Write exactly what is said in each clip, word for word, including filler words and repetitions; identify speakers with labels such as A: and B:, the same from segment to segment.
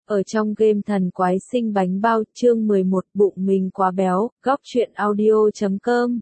A: Ở trong game Thần Quái Sinh Bánh Bao, chương mười một, bụng mình quá béo, góc truyện audio chấm com.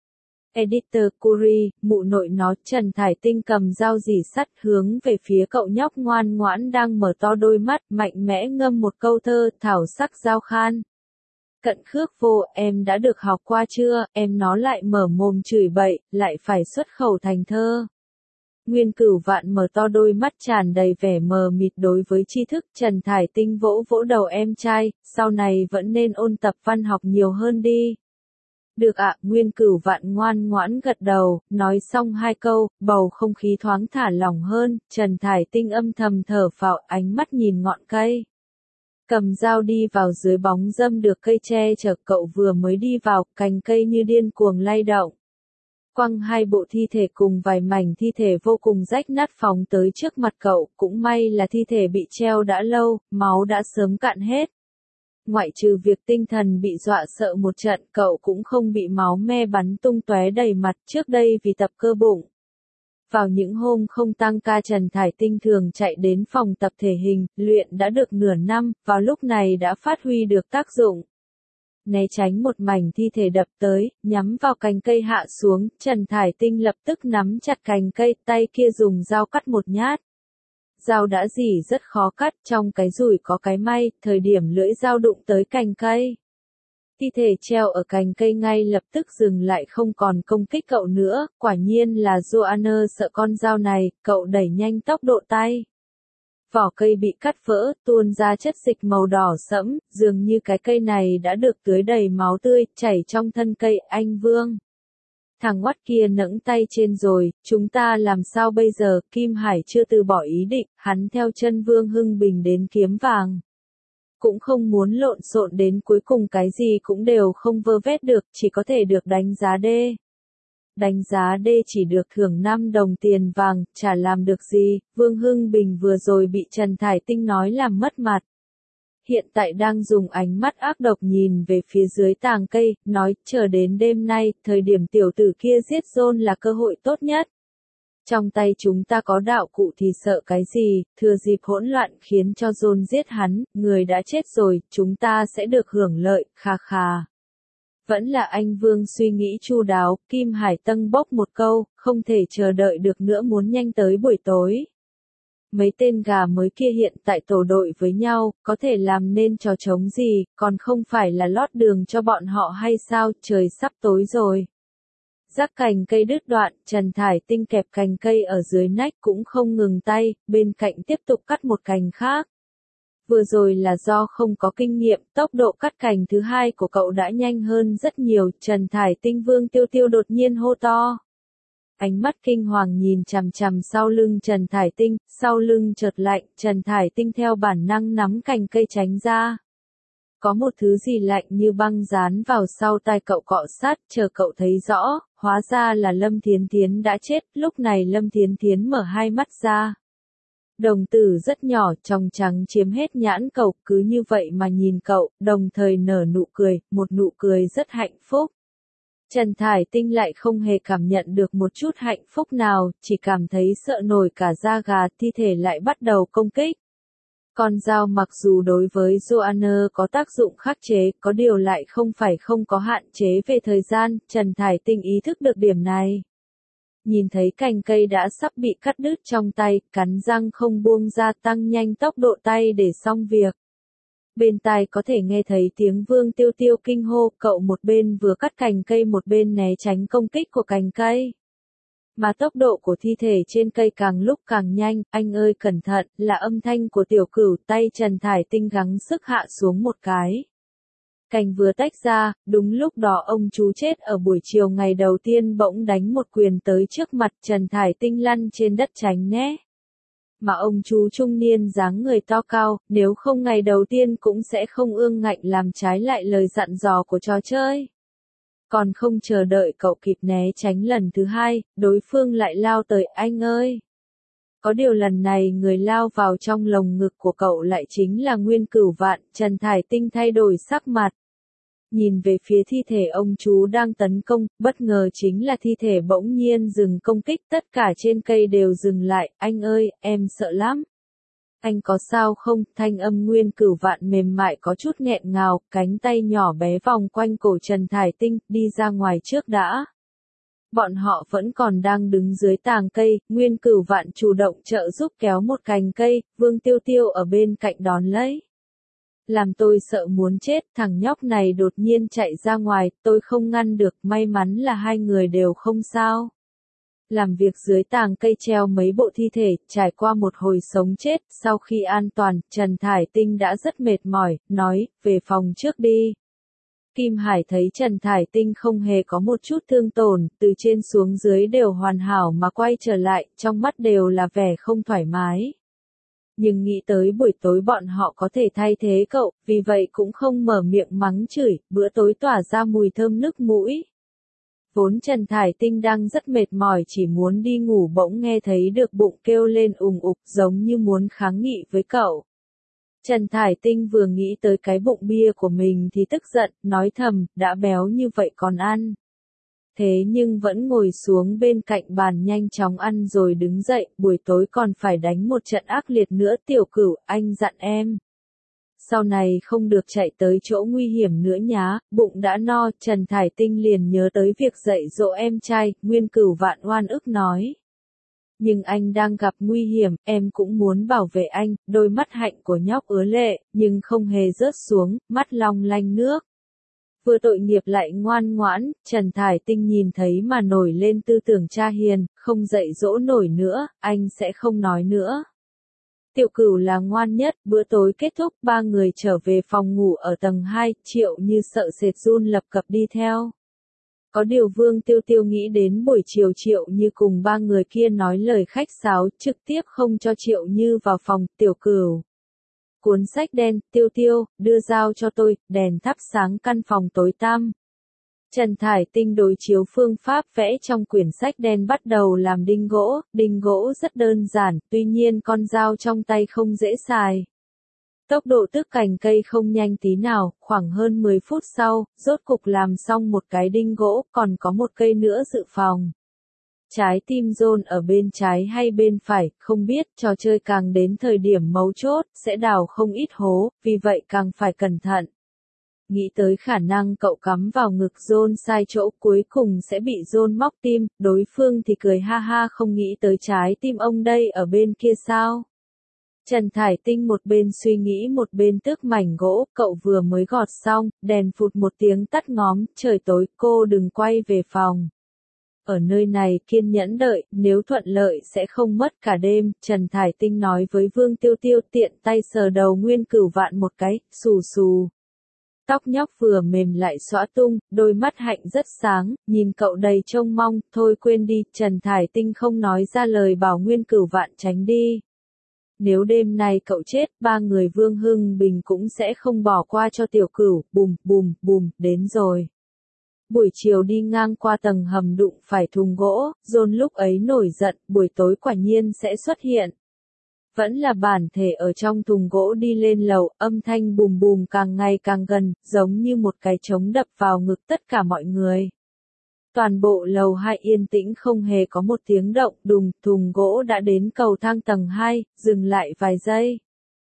A: Editor Curry, mụ nội nó, Trần Thải Tinh cầm dao rỉ sắt hướng về phía cậu nhóc ngoan ngoãn đang mở to đôi mắt, mạnh mẽ ngâm một câu thơ, thảo sắc giao khan. Cận khước vô, em đã được học qua chưa, em nó lại mở mồm chửi bậy, lại phải xuất khẩu thành thơ. Nguyên Cửu Vạn mở to đôi mắt tràn đầy vẻ mờ mịt đối với tri thức. Trần Thải Tinh vỗ vỗ đầu em trai, sau này vẫn nên ôn tập văn học nhiều hơn đi. Được ạ, Nguyên Cửu Vạn ngoan ngoãn gật đầu, nói xong hai câu, bầu không khí thoáng thả lỏng hơn, Trần Thải Tinh âm thầm thở phào, ánh mắt nhìn ngọn cây. Cầm dao đi vào dưới bóng râm được cây che chở, cậu vừa mới đi vào, cành cây như điên cuồng lay động. Quăng hai bộ thi thể cùng vài mảnh thi thể vô cùng rách nát phóng tới trước mặt cậu, cũng may là thi thể bị treo đã lâu, máu đã sớm cạn hết. Ngoại trừ việc tinh thần bị dọa sợ một trận, cậu cũng không bị máu me bắn tung tóe đầy mặt, trước đây vì tập cơ bụng. Vào những hôm không tăng ca, Trần Thải Tinh thường chạy đến phòng tập thể hình, luyện đã được nửa năm, vào lúc này đã phát huy được tác dụng. Né tránh một mảnh thi thể đập tới, nhắm vào cành cây hạ xuống, Trần Thải Tinh lập tức nắm chặt cành cây, tay kia dùng dao cắt một nhát. Dao đã rỉ rất khó cắt, trong cái rủi có cái may, thời điểm lưỡi dao đụng tới cành cây. Thi thể treo ở cành cây ngay lập tức dừng lại, không còn công kích cậu nữa, quả nhiên là Joanna sợ con dao này, cậu đẩy nhanh tốc độ tay. Vỏ cây bị cắt vỡ, tuôn ra chất dịch màu đỏ sẫm, dường như cái cây này đã được tưới đầy máu tươi, chảy trong thân cây. Anh Vương. Thằng ngoắt kia nẫng tay trên rồi, chúng ta làm sao bây giờ? Kim Hải chưa từ bỏ ý định, hắn theo chân Vương Hưng Bình đến kiếm vàng. Cũng không muốn lộn xộn đến cuối cùng cái gì cũng đều không vơ vét được, chỉ có thể được đánh giá đê. Đánh giá đê chỉ được thưởng năm đồng tiền vàng, chả làm được gì, Vương Hưng Bình vừa rồi bị Trần Thải Tinh nói làm mất mặt. Hiện tại đang dùng ánh mắt ác độc nhìn về phía dưới tàng cây, nói, chờ đến đêm nay, thời điểm tiểu tử kia giết John là cơ hội tốt nhất. Trong tay chúng ta có đạo cụ thì sợ cái gì, thừa dịp hỗn loạn khiến cho John giết hắn, người đã chết rồi, chúng ta sẽ được hưởng lợi, kha kha. Vẫn là anh Vương suy nghĩ chu đáo, Kim Hải tâng bốc một câu, không thể chờ đợi được nữa, muốn nhanh tới buổi tối. Mấy tên gà mới kia hiện tại tổ đội với nhau, có thể làm nên trò trống gì, còn không phải là lót đường cho bọn họ hay sao, trời sắp tối rồi. Rắc cành cây đứt đoạn, Trần Thải Tinh kẹp cành cây ở dưới nách cũng không ngừng tay, bên cạnh tiếp tục cắt một cành khác. Vừa rồi là do không có kinh nghiệm, tốc độ cắt cành thứ hai của cậu đã nhanh hơn rất nhiều, Trần Thải Tinh. Vương Tiêu Tiêu đột nhiên hô to. Ánh mắt kinh hoàng nhìn chằm chằm sau lưng Trần Thải Tinh, sau lưng chợt lạnh, Trần Thải Tinh theo bản năng nắm cành cây tránh ra. Có một thứ gì lạnh như băng dán vào sau tai cậu cọ sát, chờ cậu thấy rõ, hóa ra là Lâm Thiến Thiến đã chết, lúc này Lâm Thiến Thiến mở hai mắt ra. Đồng tử rất nhỏ, trong trắng chiếm hết nhãn cậu, cứ như vậy mà nhìn cậu, đồng thời nở nụ cười, một nụ cười rất hạnh phúc. Trần Thải Tinh lại không hề cảm nhận được một chút hạnh phúc nào, chỉ cảm thấy sợ nổi cả da gà, thi thể lại bắt đầu công kích. Con dao mặc dù đối với Joanna có tác dụng khắc chế, có điều lại không phải không có hạn chế về thời gian, Trần Thải Tinh ý thức được điểm này. Nhìn thấy cành cây đã sắp bị cắt đứt trong tay, cắn răng không buông ra, tăng nhanh tốc độ tay để xong việc. Bên tai có thể nghe thấy tiếng Vương Tiêu Tiêu kinh hô, cậu một bên vừa cắt cành cây một bên né tránh công kích của cành cây. Mà tốc độ của thi thể trên cây càng lúc càng nhanh, anh ơi cẩn thận, là âm thanh của Tiểu Cửu, tay Trần Thải Tinh gắng sức hạ xuống một cái. Cành vừa tách ra, đúng lúc đó ông chú chết ở buổi chiều ngày đầu tiên bỗng đánh một quyền tới trước mặt, Trần Thải Tinh lăn trên đất tránh né. Mà ông chú trung niên dáng người to cao, nếu không ngày đầu tiên cũng sẽ không ương ngạnh làm trái lại lời dặn dò của trò chơi. Còn không chờ đợi cậu kịp né tránh lần thứ hai, đối phương lại lao tới, anh ơi. Có điều lần này người lao vào trong lồng ngực của cậu lại chính là Nguyên Cửu Vạn, Trần Thải Tinh thay đổi sắc mặt. Nhìn về phía thi thể ông chú đang tấn công, bất ngờ chính là thi thể bỗng nhiên dừng công kích, tất cả trên cây đều dừng lại, anh ơi, em sợ lắm. Anh có sao không? Thanh âm Nguyên Cửu Vạn mềm mại có chút nghẹn ngào, cánh tay nhỏ bé vòng quanh cổ Trần Thải Tinh, đi ra ngoài trước đã. Bọn họ vẫn còn đang đứng dưới tàng cây, Nguyên Cửu Vạn chủ động trợ giúp kéo một cành cây, Vương Tiêu Tiêu ở bên cạnh đón lấy. Làm tôi sợ muốn chết, thằng nhóc này đột nhiên chạy ra ngoài, tôi không ngăn được, may mắn là hai người đều không sao. Làm việc dưới tàng cây treo mấy bộ thi thể, trải qua một hồi sống chết, sau khi an toàn, Trần Thải Tinh đã rất mệt mỏi, nói, về phòng trước đi. Kim Hải thấy Trần Thải Tinh không hề có một chút thương tổn, từ trên xuống dưới đều hoàn hảo mà quay trở lại, trong mắt đều là vẻ không thoải mái. Nhưng nghĩ tới buổi tối bọn họ có thể thay thế cậu, vì vậy cũng không mở miệng mắng chửi, bữa tối tỏa ra mùi thơm nức mũi. Vốn Trần Thải Tinh đang rất mệt mỏi chỉ muốn đi ngủ bỗng nghe thấy được bụng kêu lên ùng ục giống như muốn kháng nghị với cậu. Trần Thải Tinh vừa nghĩ tới cái bụng bia của mình thì tức giận, nói thầm, đã béo như vậy còn ăn. Thế nhưng vẫn ngồi xuống bên cạnh bàn nhanh chóng ăn rồi đứng dậy, buổi tối còn phải đánh một trận ác liệt nữa Tiểu Cửu, anh dặn em. Sau này không được chạy tới chỗ nguy hiểm nữa nhá, bụng đã no, Trần Thải Tinh liền nhớ tới việc dạy dỗ em trai, Nguyên Cửu Vạn oan ức nói. Nhưng anh đang gặp nguy hiểm, em cũng muốn bảo vệ anh, đôi mắt hạnh của nhóc ứa lệ, nhưng không hề rớt xuống, mắt long lanh nước. Vừa tội nghiệp lại ngoan ngoãn, Trần Thải Tinh nhìn thấy mà nổi lên tư tưởng cha hiền, không dạy dỗ nổi nữa, anh sẽ không nói nữa. Tiểu Cửu là ngoan nhất, bữa tối kết thúc, ba người trở về phòng ngủ ở tầng hai, Triệu Như sợ sệt run lập cập đi theo. Có điều Vương Tiêu Tiêu nghĩ đến buổi chiều Triệu Như cùng ba người kia nói lời khách sáo, trực tiếp không cho Triệu Như vào phòng, Tiểu Cửu. Cuốn sách đen, Tiêu Tiêu, đưa dao cho tôi, đèn thắp sáng căn phòng tối tăm. Trần Thải Tinh đối chiếu phương pháp vẽ trong quyển sách đen bắt đầu làm đinh gỗ, đinh gỗ rất đơn giản, tuy nhiên con dao trong tay không dễ xài. Tốc độ tước cành cây không nhanh tí nào, khoảng hơn mười phút sau, rốt cục làm xong một cái đinh gỗ, còn có một cây nữa dự phòng. Trái tim John ở bên trái hay bên phải, không biết, trò chơi càng đến thời điểm mấu chốt, sẽ đào không ít hố, vì vậy càng phải cẩn thận. Nghĩ tới khả năng cậu cắm vào ngực John sai chỗ cuối cùng sẽ bị John móc tim, đối phương thì cười ha ha không nghĩ tới trái tim ông đây ở bên kia sao. Trần Thải Tinh một bên suy nghĩ một bên tước mảnh gỗ, cậu vừa mới gọt xong, đèn phụt một tiếng tắt ngóm, trời tối, cô đừng quay về phòng. Ở nơi này kiên nhẫn đợi, nếu thuận lợi sẽ không mất cả đêm, Trần Thải Tinh nói với Vương Tiêu Tiêu tiện tay sờ đầu Nguyên Cửu Vạn một cái, xù xù. Tóc nhóc vừa mềm lại xõa tung, đôi mắt hạnh rất sáng, nhìn cậu đầy trông mong, thôi quên đi, Trần Thải Tinh không nói ra lời bảo Nguyên Cửu Vạn tránh đi. Nếu đêm nay cậu chết, ba người Vương Hưng Bình cũng sẽ không bỏ qua cho Tiểu Cửu, bùm, bùm, bùm, đến rồi. Buổi chiều đi ngang qua tầng hầm đụng phải thùng gỗ, John lúc ấy nổi giận, buổi tối quả nhiên sẽ xuất hiện. Vẫn là bản thể ở trong thùng gỗ đi lên lầu, âm thanh bùm bùm càng ngày càng gần, giống như một cái trống đập vào ngực tất cả mọi người. Toàn bộ lầu hai yên tĩnh không hề có một tiếng động, đùng, thùng gỗ đã đến cầu thang tầng hai, dừng lại vài giây.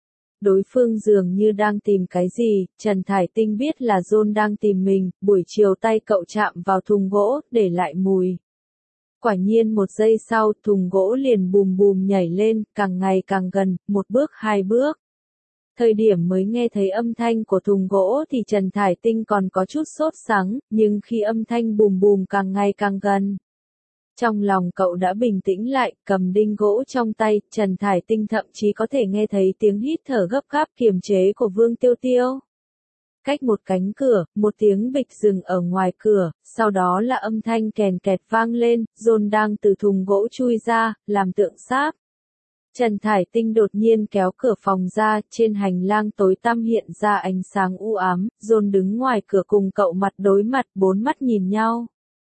A: Đối phương dường như đang tìm cái gì, Trần Thải Tinh biết là John đang tìm mình, buổi chiều tay cậu chạm vào thùng gỗ, để lại mùi. Quả nhiên một giây sau, thùng gỗ liền bùm bùm nhảy lên, càng ngày càng gần, một bước hai bước. Thời điểm mới nghe thấy âm thanh của thùng gỗ thì Trần Thải Tinh còn có chút sốt sắng, nhưng khi âm thanh bùm bùm càng ngày càng gần. Trong lòng cậu đã bình tĩnh lại, cầm đinh gỗ trong tay, Trần Thải Tinh thậm chí có thể nghe thấy tiếng hít thở gấp gáp kiềm chế của Vương Tiêu Tiêu. Cách một cánh cửa, một tiếng bịch dừng ở ngoài cửa, sau đó là âm thanh kèn kẹt vang lên, John đang từ thùng gỗ chui ra, làm tượng sáp. Trần Thải Tinh đột nhiên kéo cửa phòng ra, trên hành lang tối tăm hiện ra ánh sáng u ám, John đứng ngoài cửa cùng cậu mặt đối mặt, bốn mắt nhìn nhau.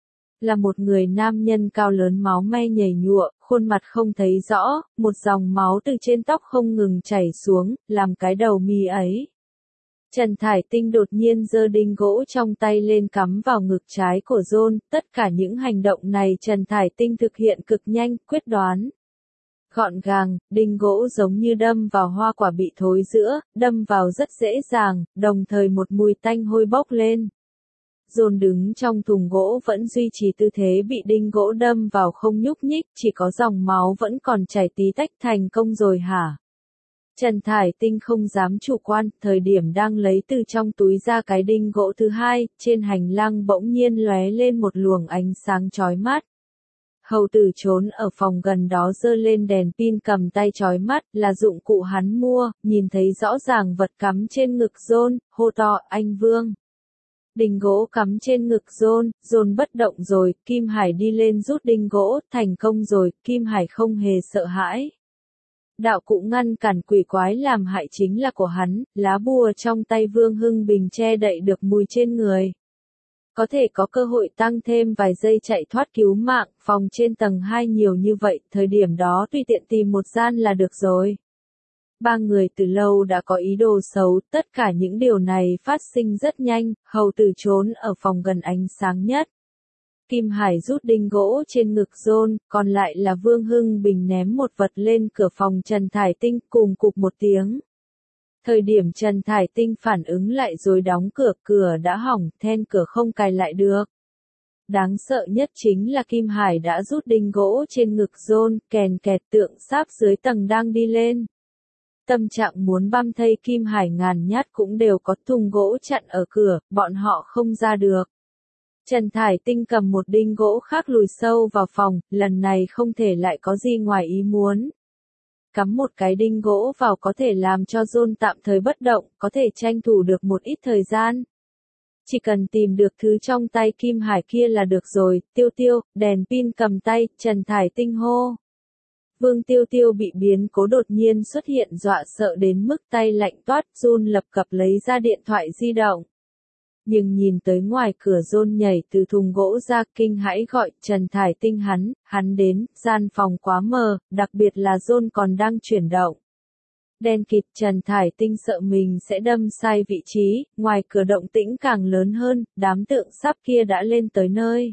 A: Là một người nam nhân cao lớn máu me nhầy nhụa, khuôn mặt không thấy rõ, một dòng máu từ trên tóc không ngừng chảy xuống, làm cái đầu mi ấy. Trần Thải Tinh đột nhiên giơ đinh gỗ trong tay lên cắm vào ngực trái của John, tất cả những hành động này Trần Thải Tinh thực hiện cực nhanh, quyết đoán. Gọn gàng, đinh gỗ giống như đâm vào hoa quả bị thối giữa, đâm vào rất dễ dàng, đồng thời một mùi tanh hôi bốc lên. John đứng trong thùng gỗ vẫn duy trì tư thế bị đinh gỗ đâm vào không nhúc nhích, chỉ có dòng máu vẫn còn chảy tí tách. Thành công rồi hả? Trần Thải Tinh không dám chủ quan, thời điểm đang lấy từ trong túi ra cái đinh gỗ thứ hai, trên hành lang bỗng nhiên lóe lên một luồng ánh sáng chói mắt. Hầu tử trốn ở phòng gần đó giơ lên đèn pin cầm tay chói mắt, là dụng cụ hắn mua, nhìn thấy rõ ràng vật cắm trên ngực John, hô to, anh Vương. Đinh gỗ cắm trên ngực John, John bất động rồi, Kim Hải đi lên rút đinh gỗ, thành công rồi, Kim Hải không hề sợ hãi. Đạo cụ ngăn cản quỷ quái làm hại chính là của hắn, lá bùa trong tay Vương Hưng Bình che đậy được mùi trên người. Có thể có cơ hội tăng thêm vài giây chạy thoát cứu mạng, phòng trên tầng hai nhiều như vậy, thời điểm đó tùy tiện tìm một gian là được rồi. Ba người từ lâu đã có ý đồ xấu, tất cả những điều này phát sinh rất nhanh, hầu tử trốn ở phòng gần ánh sáng nhất. Kim Hải rút đinh gỗ trên ngực John, còn lại là Vương Hưng Bình ném một vật lên cửa phòng Trần Thải Tinh cùng cụp một tiếng. Thời điểm Trần Thải Tinh phản ứng lại rồi đóng cửa, cửa đã hỏng, then cửa không cài lại được. Đáng sợ nhất chính là Kim Hải đã rút đinh gỗ trên ngực John, kèn kẹt tượng sáp dưới tầng đang đi lên. Tâm trạng muốn băm thây Kim Hải ngàn nhát cũng đều có thùng gỗ chặn ở cửa, bọn họ không ra được. Trần Thải Tinh cầm một đinh gỗ khác lùi sâu vào phòng, lần này không thể lại có gì ngoài ý muốn. Cắm một cái đinh gỗ vào có thể làm cho John tạm thời bất động, có thể tranh thủ được một ít thời gian. Chỉ cần tìm được thứ trong tay Kim Hải kia là được rồi, Tiêu Tiêu, đèn pin cầm tay, Trần Thải Tinh hô. Vương Tiêu Tiêu bị biến cố đột nhiên xuất hiện dọa sợ đến mức tay lạnh toát, run lập cập lấy ra điện thoại di động. Nhưng nhìn tới ngoài cửa John nhảy từ thùng gỗ ra, kinh hãi gọi Trần Thải Tinh hắn, hắn đến, gian phòng quá mờ, đặc biệt là John còn đang chuyển động. Đen kịt, Trần Thải Tinh sợ mình sẽ đâm sai vị trí, ngoài cửa động tĩnh càng lớn hơn, đám tượng sáp kia đã lên tới nơi.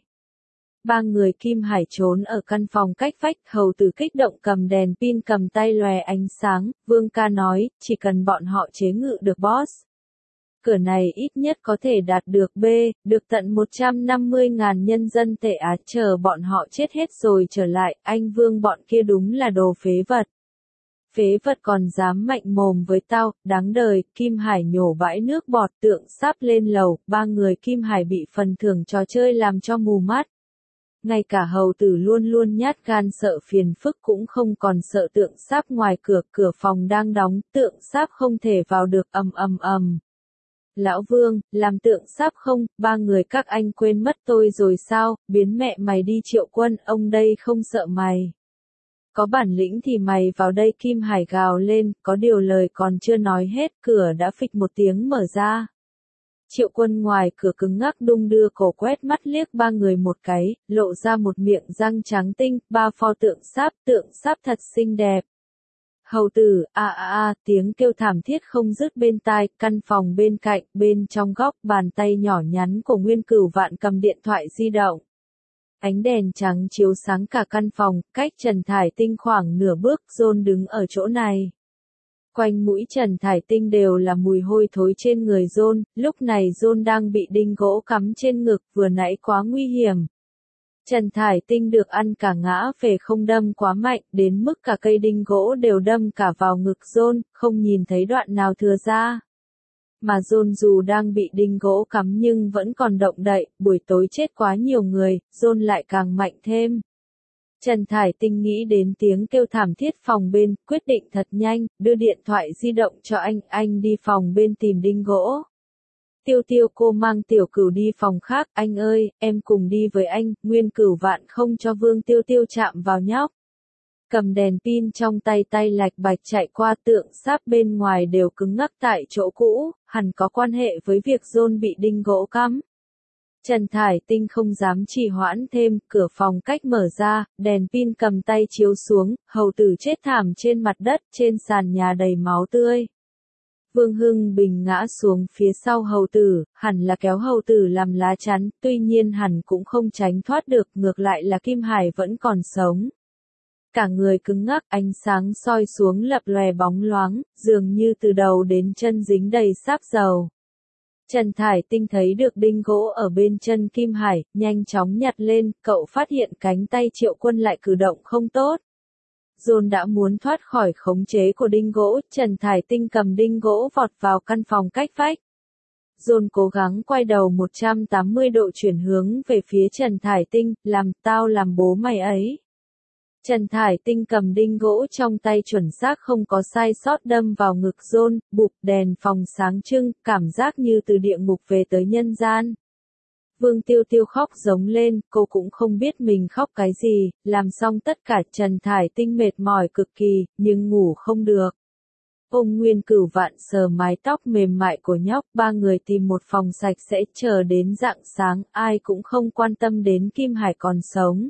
A: Ba người Kim Hải trốn ở căn phòng cách vách, hầu tử kích động cầm đèn pin cầm tay lòe ánh sáng, Vương ca nói, chỉ cần bọn họ chế ngự được boss. Cửa này ít nhất có thể đạt được B, được tận một trăm năm mươi ngàn nhân dân tệ Á, chờ bọn họ chết hết rồi trở lại, anh Vương bọn kia đúng là đồ phế vật. Phế vật còn dám mạnh mồm với tao, đáng đời, Kim Hải nhổ bãi nước bọt tượng sáp lên lầu, ba người Kim Hải bị phần thưởng trò chơi làm cho mù mắt. Ngay cả hầu tử luôn luôn nhát gan sợ phiền phức cũng không còn sợ tượng sáp ngoài cửa, cửa phòng đang đóng, tượng sáp không thể vào được, ầm ầm ầm. Lão Vương, làm tượng sáp không, ba người các anh quên mất tôi rồi sao, biến mẹ mày đi Triệu Quân, ông đây không sợ mày. Có bản lĩnh thì mày vào đây, Kim Hải gào lên, có điều lời còn chưa nói hết, cửa đã phịch một tiếng mở ra. Triệu Quân ngoài cửa cứng ngắc đung đưa cổ quét mắt liếc ba người một cái, lộ ra một miệng răng trắng tinh, ba pho tượng sáp, tượng sáp thật xinh đẹp. Hầu tử, a a a, tiếng kêu thảm thiết không dứt bên tai, căn phòng bên cạnh, bên trong góc, bàn tay nhỏ nhắn của Nguyên Cửu Vạn cầm điện thoại di động. Ánh đèn trắng chiếu sáng cả căn phòng, cách Trần Thải Tinh khoảng nửa bước, John đứng ở chỗ này. Quanh mũi Trần Thải Tinh đều là mùi hôi thối trên người John, lúc này John đang bị đinh gỗ cắm trên ngực, vừa nãy quá nguy hiểm. Trần Thải Tinh được ăn cả ngã về không đâm quá mạnh, đến mức cả cây đinh gỗ đều đâm cả vào ngực John, không nhìn thấy đoạn nào thừa ra. Mà John dù đang bị đinh gỗ cắm nhưng vẫn còn động đậy, buổi tối chết quá nhiều người, John lại càng mạnh thêm. Trần Thải Tinh nghĩ đến tiếng kêu thảm thiết phòng bên, quyết định thật nhanh, đưa điện thoại di động cho anh, anh đi phòng bên tìm đinh gỗ. Tiêu Tiêu cô mang Tiểu Cửu đi phòng khác, anh ơi, em cùng đi với anh, Nguyên Cửu Vạn không cho Vương Tiêu Tiêu chạm vào nhóc. Cầm đèn pin trong tay tay lạch bạch chạy qua tượng sáp bên ngoài đều cứng ngắc tại chỗ cũ, hẳn có quan hệ với việc John bị đinh gỗ cắm. Trần Thải Tinh không dám trì hoãn thêm, cửa phòng cách mở ra, đèn pin cầm tay chiếu xuống, hầu tử chết thảm trên mặt đất, trên sàn nhà đầy máu tươi. Vương Hưng Bình ngã xuống phía sau hầu tử, hẳn là kéo hầu tử làm lá chắn, tuy nhiên hẳn cũng không tránh thoát được, ngược lại là Kim Hải vẫn còn sống. Cả người cứng ngắc, ánh sáng soi xuống lập lòe bóng loáng, dường như từ đầu đến chân dính đầy sáp dầu. Trần Thải Tinh thấy được đinh gỗ ở bên chân Kim Hải, nhanh chóng nhặt lên, cậu phát hiện cánh tay Triệu Quân lại cử động không tốt. John đã muốn thoát khỏi khống chế của đinh gỗ, Trần Thải Tinh cầm đinh gỗ vọt vào căn phòng cách vách. John cố gắng quay đầu một trăm tám mươi độ chuyển hướng về phía Trần Thải Tinh, làm tao làm bố mày ấy. Trần Thải Tinh cầm đinh gỗ trong tay chuẩn xác không có sai sót đâm vào ngực John, bụp, đèn phòng sáng trưng, cảm giác như từ địa ngục về tới nhân gian. Vương Tiêu Tiêu khóc giống lên, cô cũng không biết mình khóc cái gì, làm xong tất cả Trần Thải Tinh mệt mỏi cực kỳ, nhưng ngủ không được. Ông Nguyên Cửu Vạn sờ mái tóc mềm mại của nhóc, ba người tìm một phòng sạch sẽ chờ đến rạng sáng, ai cũng không quan tâm đến Kim Hải còn sống.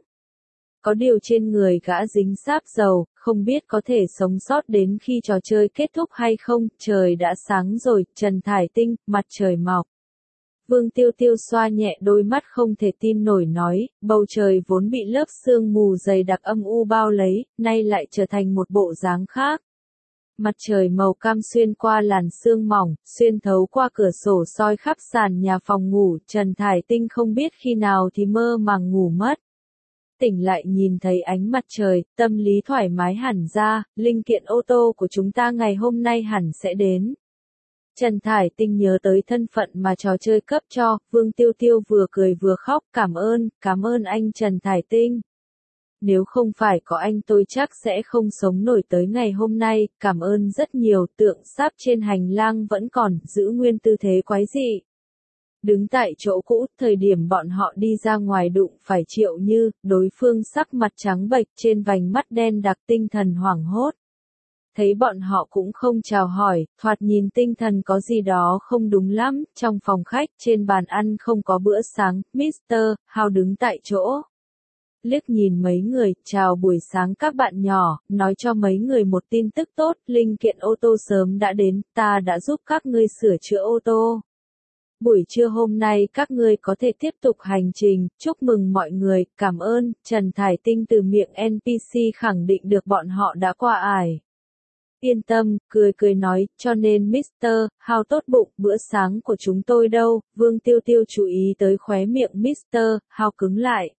A: Có điều trên người gã dính sáp dầu, không biết có thể sống sót đến khi trò chơi kết thúc hay không, trời đã sáng rồi, Trần Thải Tinh, mặt trời mọc. Vương Tiêu Tiêu xoa nhẹ đôi mắt không thể tin nổi nói, bầu trời vốn bị lớp sương mù dày đặc âm u bao lấy, nay lại trở thành một bộ dáng khác. Mặt trời màu cam xuyên qua làn sương mỏng, xuyên thấu qua cửa sổ soi khắp sàn nhà phòng ngủ, Trần Thải Tinh không biết khi nào thì mơ màng ngủ mất. Tỉnh lại nhìn thấy ánh mặt trời, tâm lý thoải mái hẳn ra, linh kiện ô tô của chúng ta ngày hôm nay hẳn sẽ đến. Trần Thải Tinh nhớ tới thân phận mà trò chơi cấp cho, Vương Tiêu Tiêu vừa cười vừa khóc, cảm ơn, cảm ơn anh Trần Thải Tinh. Nếu không phải có anh tôi chắc sẽ không sống nổi tới ngày hôm nay, cảm ơn rất nhiều, tượng sáp trên hành lang vẫn còn, giữ nguyên tư thế quái dị. Đứng tại chỗ cũ, thời điểm bọn họ đi ra ngoài đụng phải Triệu Như, đối phương sắc mặt trắng bệch trên vành mắt đen đặc tinh thần hoảng hốt. Thấy bọn họ cũng không chào hỏi, thoạt nhìn tinh thần có gì đó không đúng lắm, trong phòng khách trên bàn ăn không có bữa sáng, mít tơ Howe đứng tại chỗ. Liếc nhìn mấy người, chào buổi sáng các bạn nhỏ, nói cho mấy người một tin tức tốt, linh kiện ô tô sớm đã đến, ta đã giúp các ngươi sửa chữa ô tô. Buổi trưa hôm nay các ngươi có thể tiếp tục hành trình, chúc mừng mọi người, cảm ơn, Trần Thải Tinh từ miệng en pê xê khẳng định được bọn họ đã qua ải. Yên tâm, cười cười nói, cho nên mít tơ Howe tốt bụng, bữa sáng của chúng tôi đâu, Vương Tiêu Tiêu chú ý tới khóe miệng mít tơ Howe cứng lại.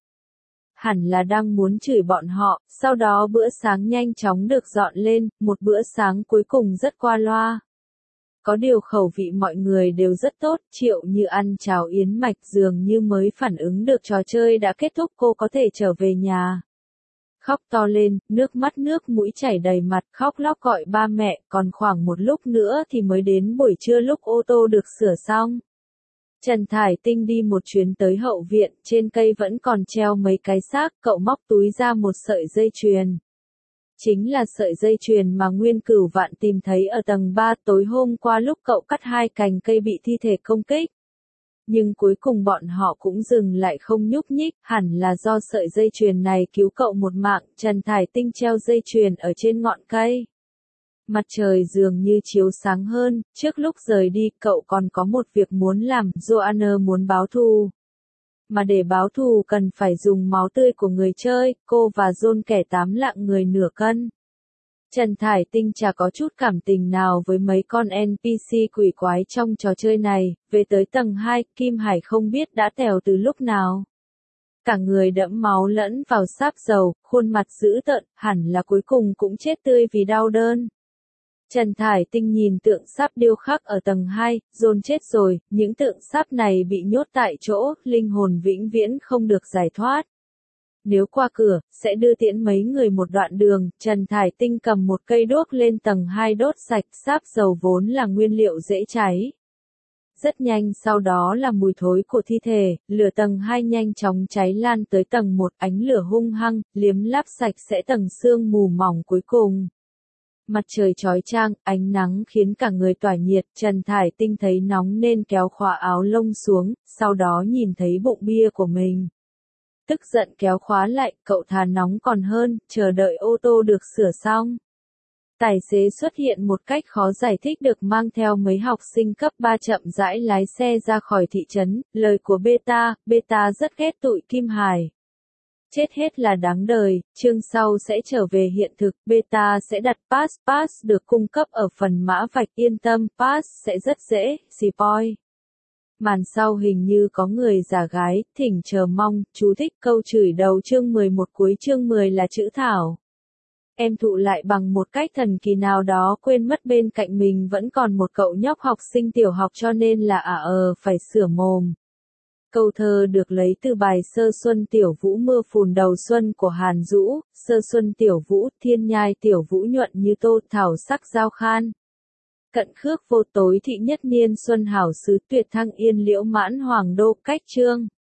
A: Hẳn là đang muốn chửi bọn họ, sau đó bữa sáng nhanh chóng được dọn lên, một bữa sáng cuối cùng rất qua loa. Có điều khẩu vị mọi người đều rất tốt, Triệu Như ăn cháo yến mạch dường như mới phản ứng được trò chơi đã kết thúc cô có thể trở về nhà. Khóc to lên, nước mắt nước mũi chảy đầy mặt, khóc lóc gọi ba mẹ, còn khoảng một lúc nữa thì mới đến buổi trưa lúc ô tô được sửa xong. Trần Thải Tinh đi một chuyến tới hậu viện, trên cây vẫn còn treo mấy cái xác, cậu móc túi ra một sợi dây chuyền. Chính là sợi dây chuyền mà Nguyên Cửu Vạn tìm thấy ở tầng ba tối hôm qua lúc cậu cắt hai cành cây bị thi thể công kích. Nhưng cuối cùng bọn họ cũng dừng lại không nhúc nhích, hẳn là do sợi dây chuyền này cứu cậu một mạng, Trần Thải Tinh treo dây chuyền ở trên ngọn cây. Mặt trời dường như chiếu sáng hơn, trước lúc rời đi cậu còn có một việc muốn làm, Joanna muốn báo thù. Mà để báo thù cần phải dùng máu tươi của người chơi, cô và John kẻ tám lạng người nửa cân. Trần Thải Tinh chả có chút cảm tình nào với mấy con en pê xê quỷ quái trong trò chơi này, về tới tầng hai, Kim Hải không biết đã tèo từ lúc nào. Cả người đẫm máu lẫn vào sáp dầu, khuôn mặt dữ tợn, hẳn là cuối cùng cũng chết tươi vì đau đớn. Trần Thải Tinh nhìn tượng sáp điêu khắc ở tầng hai, John chết rồi, những tượng sáp này bị nhốt tại chỗ, linh hồn vĩnh viễn không được giải thoát. Nếu qua cửa, sẽ đưa tiễn mấy người một đoạn đường, Trần Thải Tinh cầm một cây đuốc lên tầng hai đốt sạch, sáp dầu vốn là nguyên liệu dễ cháy. Rất nhanh sau đó là mùi thối của thi thể, lửa tầng hai nhanh chóng cháy lan tới tầng một, ánh lửa hung hăng, liếm láp sạch sẽ tầng sương mù mỏng cuối cùng. Mặt trời chói chang, ánh nắng khiến cả người tỏa nhiệt, Trần Thải Tinh thấy nóng nên kéo khóa áo lông xuống, sau đó nhìn thấy bụng bia của mình. Tức giận kéo khóa lại, cậu thà nóng còn hơn, chờ đợi ô tô được sửa xong. Tài xế xuất hiện một cách khó giải thích được mang theo mấy học sinh cấp ba chậm rãi lái xe ra khỏi thị trấn, lời của Beta, Beta rất ghét tụi Kim Hải. Chết hết là đáng đời, chương sau sẽ trở về hiện thực, beta sẽ đặt pass, pass được cung cấp ở phần mã vạch yên tâm, pass sẽ rất dễ, spoil. Màn sau hình như có người giả gái, thỉnh chờ mong, chú thích câu chửi đầu chương mười một cuối chương mười là chữ thảo. Em thụ lại bằng một cách thần kỳ nào đó quên mất bên cạnh mình vẫn còn một cậu nhóc học sinh tiểu học cho nên là à ờ phải sửa mồm. Câu thơ được lấy từ bài Sơ Xuân Tiểu Vũ Mưa Phùn Đầu Xuân của Hàn Dũ, Sơ Xuân Tiểu Vũ, thiên nhai tiểu vũ nhuận như tô, thảo sắc giao khan. Cận khước vô tối thị nhất niên xuân hảo xứ tuyệt thăng yên liễu mãn hoàng đô, cách chương.